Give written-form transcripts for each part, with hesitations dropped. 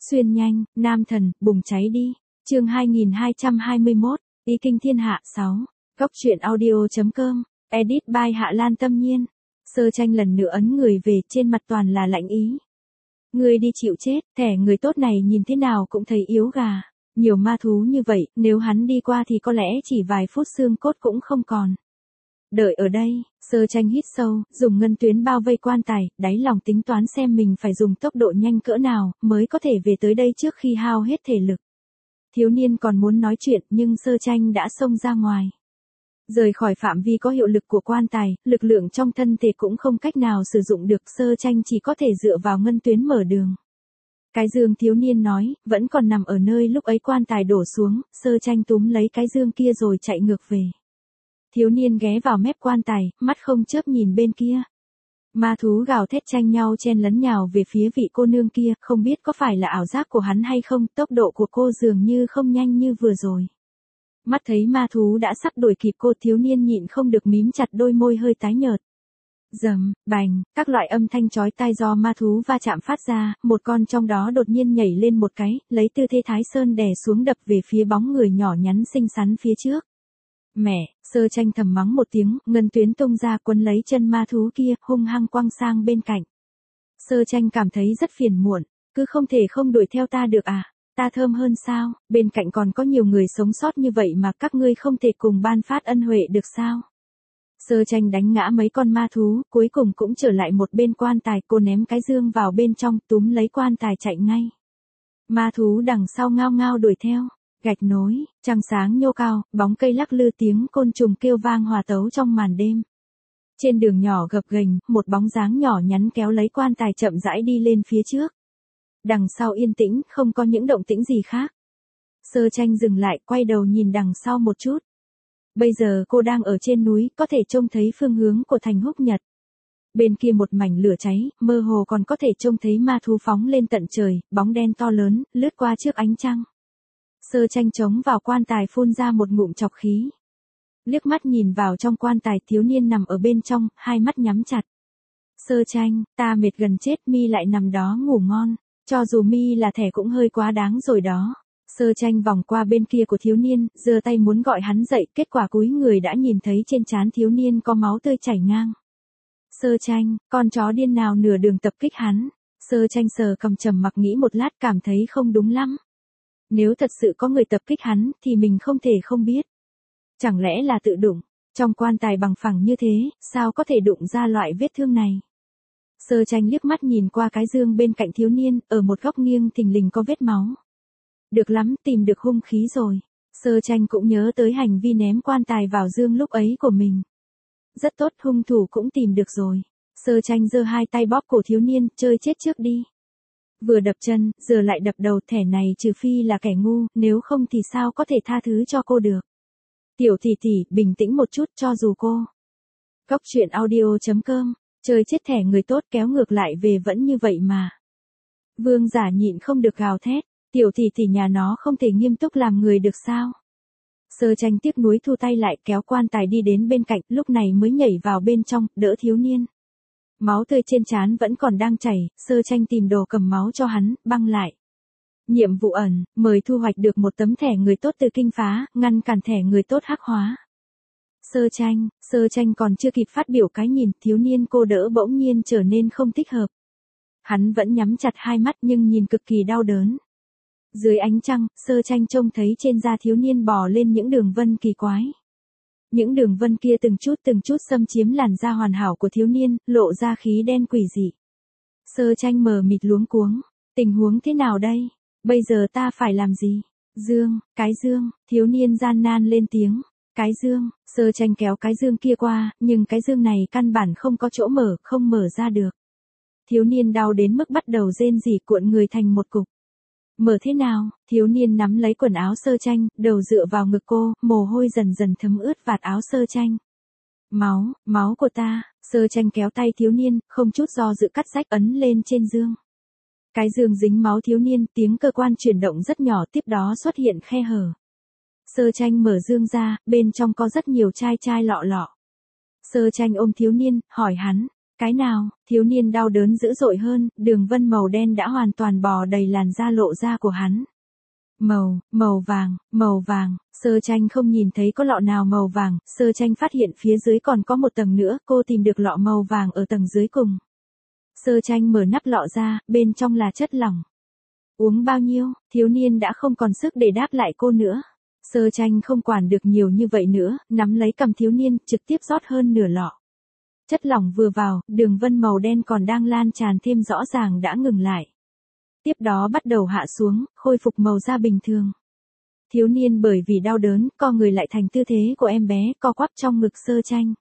Xuyên nhanh, nam thần, bùng cháy đi. Chương 2221, Ý kinh thiên hạ 6. Góc truyện audio.com. Edit by Hạ Lan Tâm Nhiên. Sơ Tranh lần nữa ấn người về, trên mặt toàn là lạnh ý. Ngươi đi chịu chết, thẻ người tốt này nhìn thế nào cũng thấy yếu gà. Nhiều ma thú như vậy, nếu hắn đi qua thì có lẽ chỉ vài phút xương cốt cũng không còn. Đợi ở đây, Sơ Tranh hít sâu, dùng ngân tuyến bao vây quan tài, đáy lòng tính toán xem mình phải dùng tốc độ nhanh cỡ nào, mới có thể về tới đây trước khi hao hết thể lực. Thiếu niên còn muốn nói chuyện, nhưng Sơ Tranh đã xông ra ngoài. Rời khỏi phạm vi có hiệu lực của quan tài, lực lượng trong thân thể cũng không cách nào sử dụng được, Sơ Tranh chỉ có thể dựa vào ngân tuyến mở đường. Cái dương thiếu niên nói, vẫn còn nằm ở nơi lúc ấy quan tài đổ xuống, Sơ Tranh túm lấy cái dương kia rồi chạy ngược về. Thiếu niên ghé vào mép quan tài, mắt không chớp nhìn bên kia. Ma thú gào thét tranh nhau chen lấn nhào về phía vị cô nương kia, không biết có phải là ảo giác của hắn hay không, tốc độ của cô dường như không nhanh như vừa rồi. Mắt thấy ma thú đã sắp đuổi kịp cô, thiếu niên nhịn không được mím chặt đôi môi hơi tái nhợt. Rầm, bành, các loại âm thanh chói tai do ma thú va chạm phát ra, một con trong đó đột nhiên nhảy lên một cái, lấy tư thế Thái Sơn đè xuống đập về phía bóng người nhỏ nhắn xinh xắn phía trước. Mẹ, Sơ Tranh thầm mắng một tiếng, ngân tuyến tung ra quấn lấy chân ma thú kia, hung hăng quăng sang bên cạnh. Sơ Tranh cảm thấy rất phiền muộn, cứ không thể không đuổi theo ta được à, ta thơm hơn sao, bên cạnh còn có nhiều người sống sót như vậy mà các ngươi không thể cùng ban phát ân huệ được sao. Sơ Tranh đánh ngã mấy con ma thú, cuối cùng cũng trở lại một bên quan tài, cô ném cái dương vào bên trong, túm lấy quan tài chạy ngay. Ma thú đằng sau ngao ngao đuổi theo. Gạch nối, trăng sáng nhô cao, bóng cây lắc lư, tiếng côn trùng kêu vang hòa tấu trong màn đêm. Trên đường nhỏ gập ghềnh, một bóng dáng nhỏ nhắn kéo lấy quan tài chậm rãi đi lên phía trước. Đằng sau yên tĩnh, không có những động tĩnh gì khác. Sơ Tranh dừng lại, quay đầu nhìn đằng sau một chút. Bây giờ cô đang ở trên núi, có thể trông thấy phương hướng của thành Húc Nhật. Bên kia một mảnh lửa cháy, mơ hồ còn có thể trông thấy ma thú phóng lên tận trời, bóng đen to lớn, lướt qua trước ánh trăng. Sơ Tranh chống vào quan tài phun ra một ngụm trọc khí. Liếc mắt nhìn vào trong quan tài, thiếu niên nằm ở bên trong, hai mắt nhắm chặt. Sơ Tranh, ta mệt gần chết, mi lại nằm đó ngủ ngon, cho dù mi là thẻ cũng hơi quá đáng rồi đó. Sơ Tranh vòng qua bên kia của thiếu niên, giơ tay muốn gọi hắn dậy, kết quả cúi người đã nhìn thấy trên trán thiếu niên có máu tươi chảy ngang. Sơ Tranh, con chó điên nào nửa đường tập kích hắn. Sơ Tranh sờ cầm trầm mặc nghĩ một lát, cảm thấy không đúng lắm. Nếu thật sự có người tập kích hắn, thì mình không thể không biết. Chẳng lẽ là tự đụng, trong quan tài bằng phẳng như thế, sao có thể đụng ra loại vết thương này? Sơ Tranh liếc mắt nhìn qua cái dương bên cạnh thiếu niên, ở một góc nghiêng thình lình có vết máu. Được lắm, tìm được hung khí rồi. Sơ Tranh cũng nhớ tới hành vi ném quan tài vào dương lúc ấy của mình. Rất tốt, hung thủ cũng tìm được rồi. Sơ Tranh giơ hai tay bóp cổ thiếu niên, chơi chết trước đi. Vừa đập chân, giờ lại đập đầu, thẻ này trừ phi là kẻ ngu, nếu không thì sao có thể tha thứ cho cô được. Tiểu tỷ tỷ, bình tĩnh một chút, cho dù cô. Góc truyện audio.com, chơi chết thẻ người tốt kéo ngược lại về vẫn như vậy mà. Vương giả nhịn không được gào thét, tiểu tỷ tỷ nhà nó không thể nghiêm túc làm người được sao. Sơ Tranh tiếc nuối thu tay lại, kéo quan tài đi đến bên cạnh, lúc này mới nhảy vào bên trong, đỡ thiếu niên. Máu tươi trên trán vẫn còn đang chảy, Sơ Tranh tìm đồ cầm máu cho hắn, băng lại. Nhiệm vụ ẩn, mời thu hoạch được một tấm thẻ người tốt từ kinh phá, ngăn cản thẻ người tốt hắc hóa. Sơ Tranh còn chưa kịp phát biểu cái nhìn, thiếu niên cô đỡ bỗng nhiên trở nên không thích hợp. Hắn vẫn nhắm chặt hai mắt nhưng nhìn cực kỳ đau đớn. Dưới ánh trăng, Sơ Tranh trông thấy trên da thiếu niên bò lên những đường vân kỳ quái. Những đường vân kia từng chút xâm chiếm làn da hoàn hảo của thiếu niên, lộ ra khí đen quỷ dị. Sơ Tranh mờ mịt luống cuống, tình huống thế nào đây? Bây giờ ta phải làm gì? Dương, cái dương, thiếu niên gian nan lên tiếng. Cái dương, Sơ Tranh kéo cái dương kia qua, nhưng cái dương này căn bản không có chỗ mở, không mở ra được. Thiếu niên đau đến mức bắt đầu rên rỉ, cuộn người thành một cục. Mở thế nào? Thiếu niên nắm lấy quần áo Sơ Tranh, đầu dựa vào ngực cô, mồ hôi dần dần thấm ướt vạt áo Sơ Tranh. Máu của ta. Sơ Tranh kéo tay thiếu niên, không chút do dự cắt rách ấn lên trên dương. Cái dương dính máu thiếu niên, tiếng cơ quan chuyển động rất nhỏ, tiếp đó xuất hiện khe hở. Sơ Tranh mở dương ra, bên trong có rất nhiều chai lọ. Sơ Tranh ôm thiếu niên, hỏi hắn, Cái nào? Thiếu niên đau đớn dữ dội hơn, đường vân màu đen đã hoàn toàn bò đầy làn da lộ ra của hắn. Màu vàng, Sơ Tranh không nhìn thấy có lọ nào màu vàng, Sơ Tranh phát hiện phía dưới còn có một tầng nữa, cô tìm được lọ màu vàng ở tầng dưới cùng. Sơ Tranh mở nắp lọ ra, bên trong là chất lỏng. Uống bao nhiêu? Thiếu niên đã không còn sức để đáp lại cô nữa. Sơ Tranh không quản được nhiều như vậy nữa, nắm lấy cầm thiếu niên, trực tiếp rót hơn nửa lọ. Chất lỏng vừa vào, đường vân màu đen còn đang lan tràn thêm rõ ràng đã ngừng lại. Tiếp đó bắt đầu hạ xuống, khôi phục màu da bình thường. Thiếu niên bởi vì đau đớn, co người lại thành tư thế của em bé, co quắp trong ngực Sơ Tranh.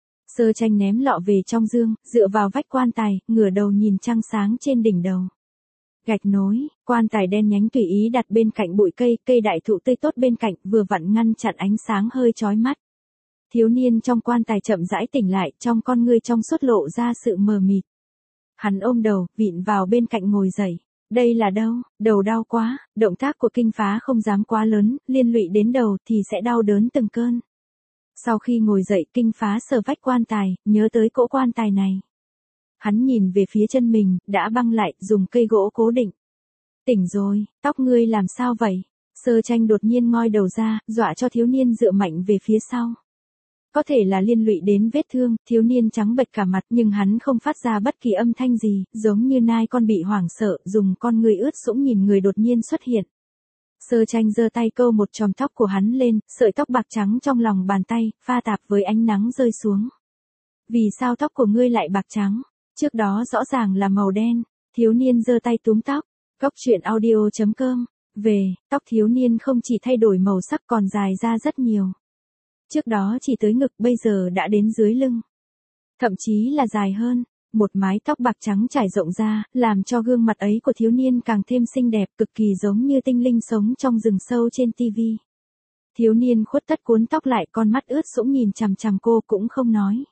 Sơ Tranh ném lọ về trong dương, dựa vào vách quan tài, ngửa đầu nhìn trăng sáng trên đỉnh đầu. Gạch nối, quan tài đen nhánh tùy ý đặt bên cạnh bụi cây đại thụ tươi tốt bên cạnh, vừa vặn ngăn chặn ánh sáng hơi chói mắt. Thiếu niên trong quan tài chậm rãi tỉnh lại, trong con ngươi trong suốt lộ ra sự mờ mịt. Hắn ôm đầu, vịn vào bên cạnh ngồi dậy. Đây là đâu? Đầu đau quá, động tác của Kinh Phá không dám quá lớn, liên lụy đến đầu thì sẽ đau đớn từng cơn. Sau khi ngồi dậy, Kinh Phá sờ vách quan tài, nhớ tới cỗ quan tài này. Hắn nhìn về phía chân mình, đã băng lại, dùng cây gỗ cố định. Tỉnh rồi, tóc ngươi làm sao vậy? Sơ Tranh đột nhiên ngoi đầu ra, dọa cho thiếu niên dựa mạnh về phía sau. Có thể là liên lụy đến vết thương, thiếu niên trắng bệch cả mặt nhưng hắn không phát ra bất kỳ âm thanh gì, giống như nai con bị hoảng sợ, dùng con người ướt sũng nhìn người đột nhiên xuất hiện. Sơ Tranh giơ tay câu một chòm tóc của hắn lên, sợi tóc bạc trắng trong lòng bàn tay, pha tạp với ánh nắng rơi xuống. Vì sao tóc của ngươi lại bạc trắng? Trước đó rõ ràng là màu đen. Thiếu niên giơ tay túm tóc. Góc truyện audio.com. Tóc thiếu niên không chỉ thay đổi màu sắc còn dài ra rất nhiều. Trước đó chỉ tới ngực, bây giờ đã đến dưới lưng. Thậm chí là dài hơn. Một mái tóc bạc trắng trải rộng ra, làm cho gương mặt ấy của thiếu niên càng thêm xinh đẹp, cực kỳ giống như tinh linh sống trong rừng sâu trên tivi. Thiếu niên khuất tất cuốn tóc lại, con mắt ướt sũng nhìn chằm chằm cô cũng không nói.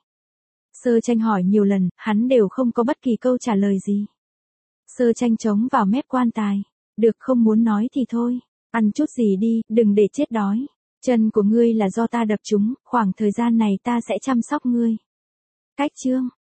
Sơ Tranh hỏi nhiều lần, hắn đều không có bất kỳ câu trả lời gì. Sơ Tranh chống vào mép quan tài. Được, không muốn nói thì thôi. Ăn chút gì đi, đừng để chết đói. Chân của ngươi là do ta đập chúng, khoảng thời gian này ta sẽ chăm sóc ngươi. Cách chương.